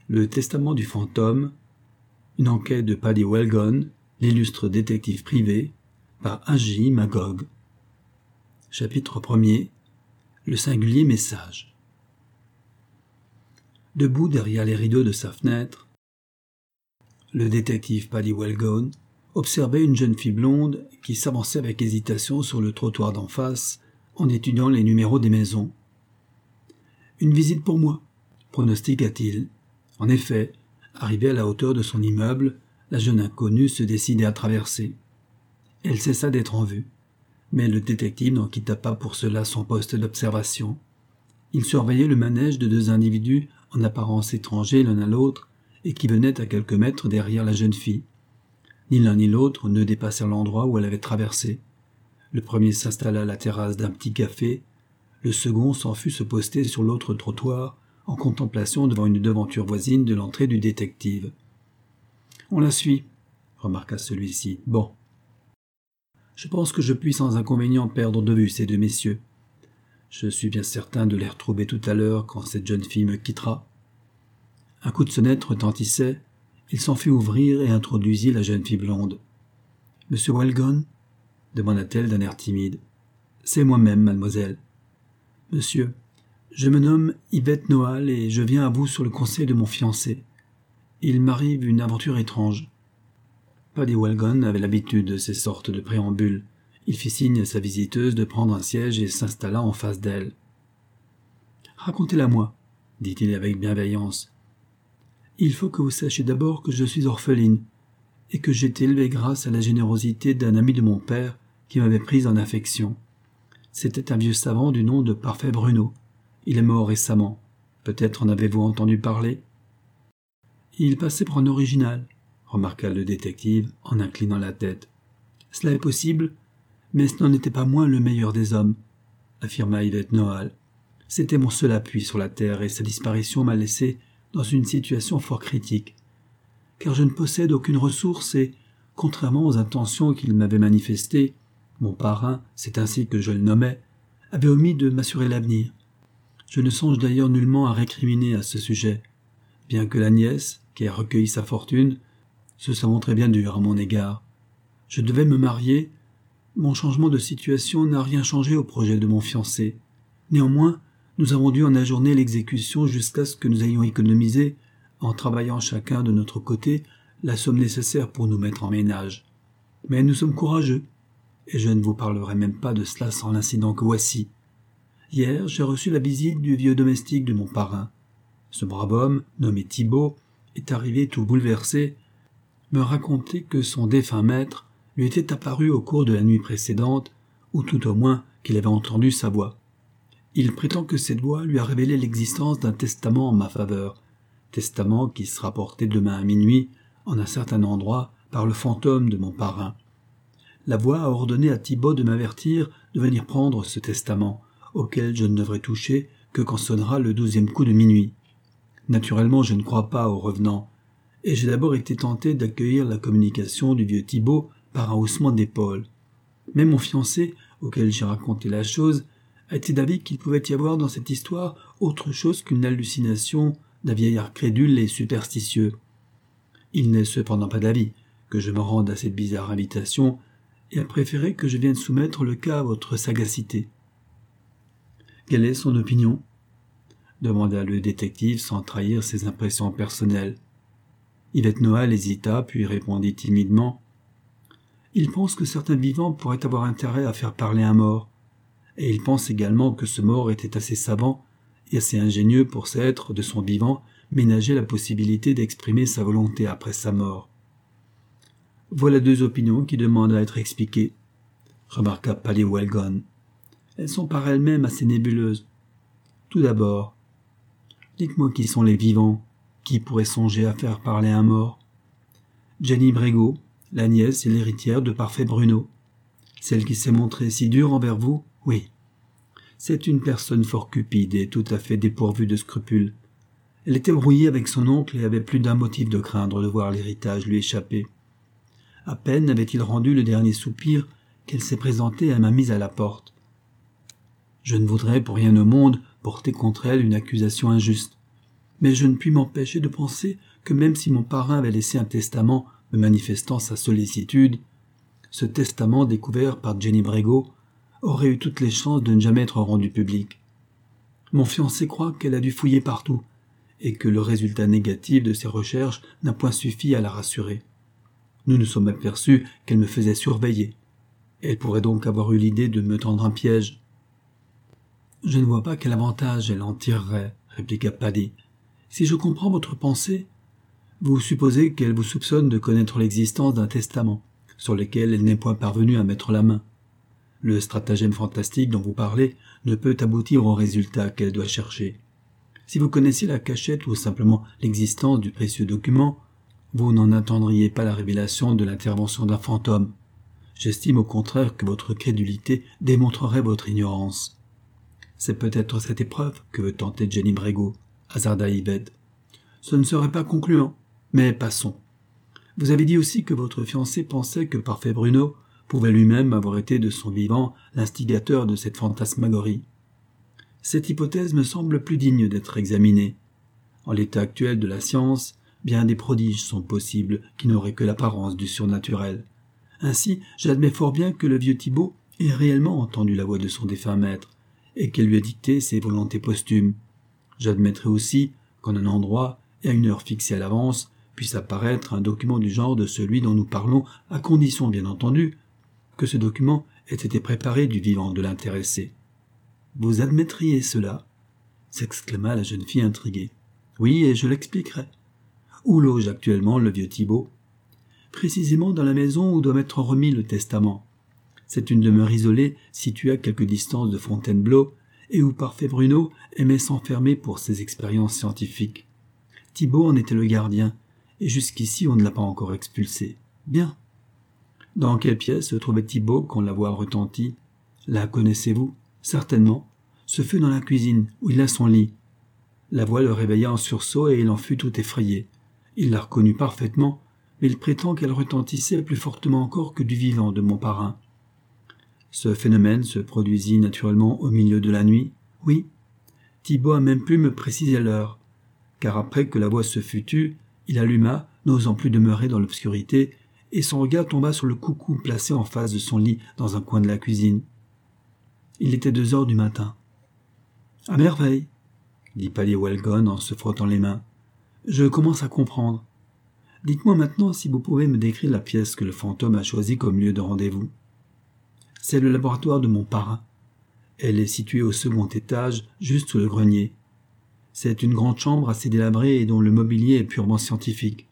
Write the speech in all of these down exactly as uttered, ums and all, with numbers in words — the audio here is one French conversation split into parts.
Le testament du fantôme, une enquête de Paddy Wellgone, l'illustre détective privé, par A J Magog. Chapitre premier. Le singulier message. Debout derrière les rideaux de sa fenêtre, le détective Paddy Wellgone observait une jeune fille blonde qui s'avançait avec hésitation sur le trottoir d'en face en étudiant les numéros des maisons. « Une visite pour moi », pronostiqua-t-il. En effet, arrivée à la hauteur de son immeuble, la jeune inconnue se décidait à traverser. Elle cessa d'être en vue, mais le détective n'en quitta pas pour cela son poste d'observation. Il surveillait le manège de deux individus en apparence étrangers l'un à l'autre et qui venaient à quelques mètres derrière la jeune fille. Ni l'un ni l'autre ne dépassèrent l'endroit où elle avait traversé. Le premier s'installa à la terrasse d'un petit café, le second s'en fut se poster sur l'autre trottoir en contemplation devant une devanture voisine de l'entrée du détective. « On la suit », remarqua celui-ci. « Bon. Je pense que je puis sans inconvénient perdre de vue ces deux messieurs. Je suis bien certain de les retrouver tout à l'heure quand cette jeune fille me quittera. » Un coup de sonnette retentissait. Il s'en fit ouvrir et introduisit la jeune fille blonde. « Monsieur Wellgone ?» demanda-t-elle d'un air timide. « C'est moi-même, mademoiselle. »« Monsieur, je me nomme Yvette Noal et je viens à vous sur le conseil de mon fiancé. Il m'arrive une aventure étrange. » Paddy Wellgone avait l'habitude de ces sortes de préambules. Il fit signe à sa visiteuse de prendre un siège et s'installa en face d'elle. « Racontez-la moi, » dit-il avec bienveillance. « Il faut que vous sachiez d'abord que je suis orpheline et que j'ai été élevée grâce à la générosité d'un ami de mon père qui m'avait prise en affection. C'était un vieux savant du nom de Parfait Bruno. Il est mort récemment. Peut-être en avez-vous entendu parler ?»« Il passait pour un original, » remarqua le détective en inclinant la tête. « Cela est possible, mais ce n'en était pas moins le meilleur des hommes, » affirma Yvette Noal. « C'était mon seul appui sur la terre et sa disparition m'a laissé dans une situation fort critique, car je ne possède aucune ressource et, contrairement aux intentions qu'il m'avait manifestées, mon parrain, c'est ainsi que je le nommais, avait omis de m'assurer l'avenir. Je ne songe d'ailleurs nullement à récriminer à ce sujet, bien que la nièce, qui a recueilli sa fortune, se soit montrée bien dure à mon égard. Je devais me marier. Mon changement de situation n'a rien changé au projet de mon fiancé. Néanmoins, nous avons dû en ajourner l'exécution jusqu'à ce que nous ayons économisé, en travaillant chacun de notre côté, la somme nécessaire pour nous mettre en ménage. Mais nous sommes courageux, et je ne vous parlerai même pas de cela sans l'incident que voici. Hier, j'ai reçu la visite du vieux domestique de mon parrain. Ce brave homme, nommé Thibault, est arrivé tout bouleversé, me raconter que son défunt maître lui était apparu au cours de la nuit précédente, ou tout au moins qu'il avait entendu sa voix. Il prétend que cette voix lui a révélé l'existence d'un testament en ma faveur, testament qui sera porté demain à minuit en un certain endroit par le fantôme de mon parrain. La voix a ordonné à Thibault de m'avertir de venir prendre ce testament, auquel je ne devrais toucher que quand sonnera le douzième coup de minuit. Naturellement, je ne crois pas aux revenants, et j'ai d'abord été tenté d'accueillir la communication du vieux Thibault par un haussement d'épaule. Mais mon fiancé, auquel j'ai raconté la chose, a été d'avis qu'il pouvait y avoir dans cette histoire autre chose qu'une hallucination d'un vieillard crédule et superstitieux. Il n'est cependant pas d'avis que je me rende à cette bizarre invitation et a préféré que je vienne soumettre le cas à votre sagacité. « Quelle est son opinion ?» demanda le détective sans trahir ses impressions personnelles. Yvette Noal hésita, puis répondit timidement. « Il pense que certains vivants pourraient avoir intérêt à faire parler un mort, et il pense également que ce mort était assez savant et assez ingénieux pour s'être, de son vivant, ménager la possibilité d'exprimer sa volonté après sa mort. » « Voilà deux opinions qui demandent à être expliquées, » remarqua Paddy Wellgone. « Elles sont par elles-mêmes assez nébuleuses. Tout d'abord, dites-moi qui sont les vivants, qui pourraient songer à faire parler un mort. Jenny Brégaud, la nièce et l'héritière de Parfait Bruno. Celle qui s'est montrée si dure envers vous, oui. C'est une personne fort cupide et tout à fait dépourvue de scrupules. Elle était brouillée avec son oncle et avait plus d'un motif de craindre de voir l'héritage lui échapper. À peine avait-il rendu le dernier soupir qu'elle s'est présentée et m'a mise à la porte. Je ne voudrais pour rien au monde porter contre elle une accusation injuste. mais je ne puis m'empêcher de penser que même si mon parrain avait laissé un testament me manifestant sa sollicitude, ce testament découvert par Jenny Brego aurait eu toutes les chances de ne jamais être rendu public. Mon fiancé croit qu'elle a dû fouiller partout, et que le résultat négatif de ses recherches n'a point suffi à la rassurer. Nous nous sommes aperçus qu'elle me faisait surveiller. Elle pourrait donc avoir eu l'idée de me tendre un piège. « Je ne vois pas quel avantage elle en tirerait, » répliqua Paddy. « Si je comprends votre pensée, vous supposez qu'elle vous soupçonne de connaître l'existence d'un testament, sur lequel elle n'est point parvenue à mettre la main. Le stratagème fantastique dont vous parlez ne peut aboutir au résultat qu'elle doit chercher. Si vous connaissiez la cachette ou simplement l'existence du précieux document, vous n'en attendriez pas la révélation de l'intervention d'un fantôme. J'estime au contraire que votre crédulité démontrerait votre ignorance. » « C'est peut-être cette épreuve que veut tenter Jenny Brego, hasarda Yvette. « Ce ne serait pas concluant, mais passons. Vous avez dit aussi que votre fiancé pensait que Parfait Bruno pouvait lui-même avoir été de son vivant l'instigateur de cette fantasmagorie. Cette hypothèse me semble plus digne d'être examinée. En l'état actuel de la science, bien des prodiges sont possibles qui n'auraient que l'apparence du surnaturel. Ainsi, j'admets fort bien que le vieux Thibault ait réellement entendu la voix de son défunt maître, et qu'elle lui ait dicté ses volontés posthumes. J'admettrai aussi qu'en un endroit et à une heure fixée à l'avance puisse apparaître un document du genre de celui dont nous parlons, à condition, bien entendu, que ce document ait été préparé du vivant de l'intéressé. « Vous admettriez cela ?» s'exclama la jeune fille intriguée. « Oui, et je l'expliquerai. Où loge actuellement le vieux Thibault ? Précisément dans la maison où doit m'être remis le testament. C'est une demeure isolée située à quelque distance de Fontainebleau et où Parfait Bruno aimait s'enfermer pour ses expériences scientifiques. Thibault en était le gardien, et jusqu'ici on ne l'a pas encore expulsé. Bien. Dans quelle pièce se trouvait Thibault quand la voix retentit ? La connaissez-vous ? Certainement. Ce fut dans la cuisine, où il a son lit. La voix le réveilla en sursaut et il en fut tout effrayé. Il la reconnut parfaitement, mais il prétend qu'elle retentissait plus fortement encore que du vivant de mon parrain. Ce phénomène se produisit naturellement au milieu de la nuit. Oui. Thibault a même pu me préciser l'heure, car après que la voix se fut tue, il alluma, n'osant plus demeurer dans l'obscurité, et son regard tomba sur le coucou placé en face de son lit dans un coin de la cuisine. Il était deux heures du matin. « À merveille !» dit Paddy Walgon en se frottant les mains. « Je commence à comprendre. Dites-moi maintenant si vous pouvez me décrire la pièce que le fantôme a choisie comme lieu de rendez-vous. » C'est le laboratoire de mon parrain. Elle est située au second étage, juste sous le grenier. C'est une grande chambre assez délabrée et dont le mobilier est purement scientifique.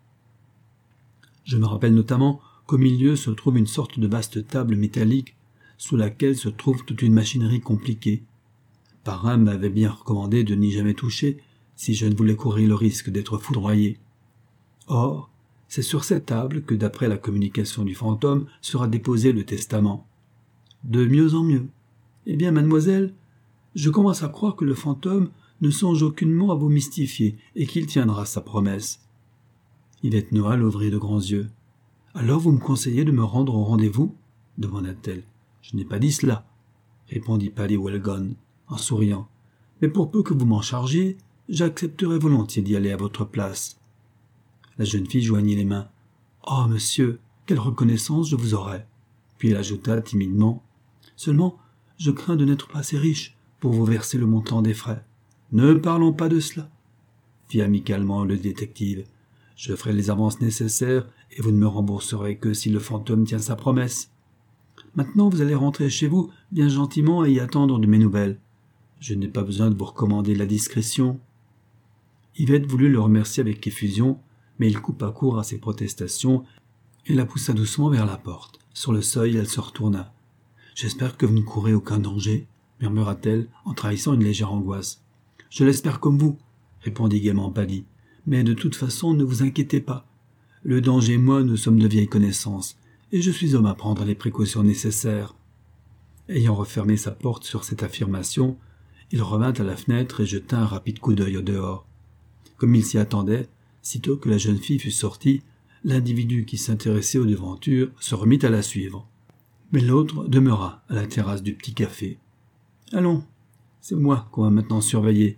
Je me rappelle notamment qu'au milieu se trouve une sorte de vaste table métallique sous laquelle se trouve toute une machinerie compliquée. Parrain m'avait bien recommandé de n'y jamais toucher si je ne voulais courir le risque d'être foudroyé. Or, c'est sur cette table que, d'après la communication du fantôme, sera déposé le testament. De mieux en mieux. Eh bien, mademoiselle, je commence à croire que le fantôme ne songe aucunement à vous mystifier et qu'il tiendra sa promesse. Yvette Noël ouvrit de grands yeux. « Alors vous me conseillez de me rendre au rendez-vous » demanda-t-elle. « Je n'ai pas dit cela, » répondit Paddy Walgon en souriant. « Mais pour peu que vous m'en chargiez, j'accepterai volontiers d'y aller à votre place. » La jeune fille joignit les mains. « Oh, monsieur, quelle reconnaissance je vous aurais !» Puis elle ajouta timidement. « Seulement, je crains de n'être pas assez riche pour vous verser le montant des frais. »« Ne parlons pas de cela, » fit amicalement le détective. « Je ferai les avances nécessaires et vous ne me rembourserez que si le fantôme tient sa promesse. Maintenant, vous allez rentrer chez vous bien gentiment et y attendre de mes nouvelles. Je n'ai pas besoin de vous recommander la discrétion. » Yvette voulut le remercier avec effusion, mais il coupa court à ses protestations et la poussa doucement vers la porte. Sur le seuil, elle se retourna. « J'espère que vous ne courez aucun danger, » murmura-t-elle en trahissant une légère angoisse. « Je l'espère comme vous, » répondit gaiement Paddy. « Mais de toute façon, ne vous inquiétez pas. Le danger et moi, nous sommes de vieilles connaissances, et je suis homme à prendre les précautions nécessaires. » Ayant refermé sa porte sur cette affirmation, il revint à la fenêtre et jeta un rapide coup d'œil au dehors. Comme il s'y attendait, sitôt que la jeune fille fut sortie, l'individu qui s'intéressait aux devantures se remit à la suivre. Mais l'autre demeura à la terrasse du petit café. « Allons, c'est moi qu'on va maintenant surveiller.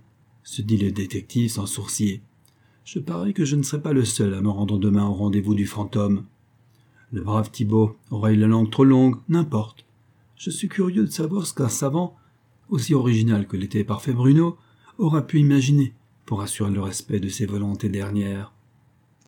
se dit le détective sans sourciller. Je parie que je ne serai pas le seul à me rendre demain au rendez-vous du fantôme. Le brave Thibault aurait eu la langue trop longue, n'importe. Je suis curieux de savoir ce qu'un savant, aussi original que l'était parfait Bruno, aura pu imaginer pour assurer le respect de ses volontés dernières.